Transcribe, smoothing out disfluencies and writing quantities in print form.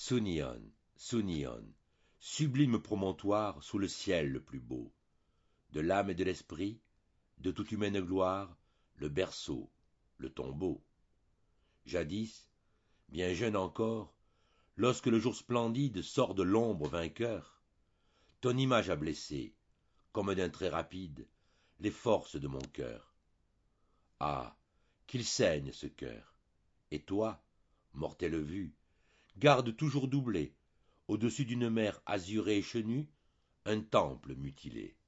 Sounion, Sounion, sublime promontoire sous le ciel le plus beau, de l'âme et de l'esprit, de toute humaine gloire, le berceau, le tombeau. Jadis, bien jeune encore, lorsque le jour splendide sort de l'ombre vainqueur, ton image a blessé, comme d'un trait rapide, les forces de mon cœur. Ah, qu'il saigne ce cœur! Et toi, mortelle vue, garde toujours doublé, au-dessus d'une mer azurée et chenue, un temple mutilé.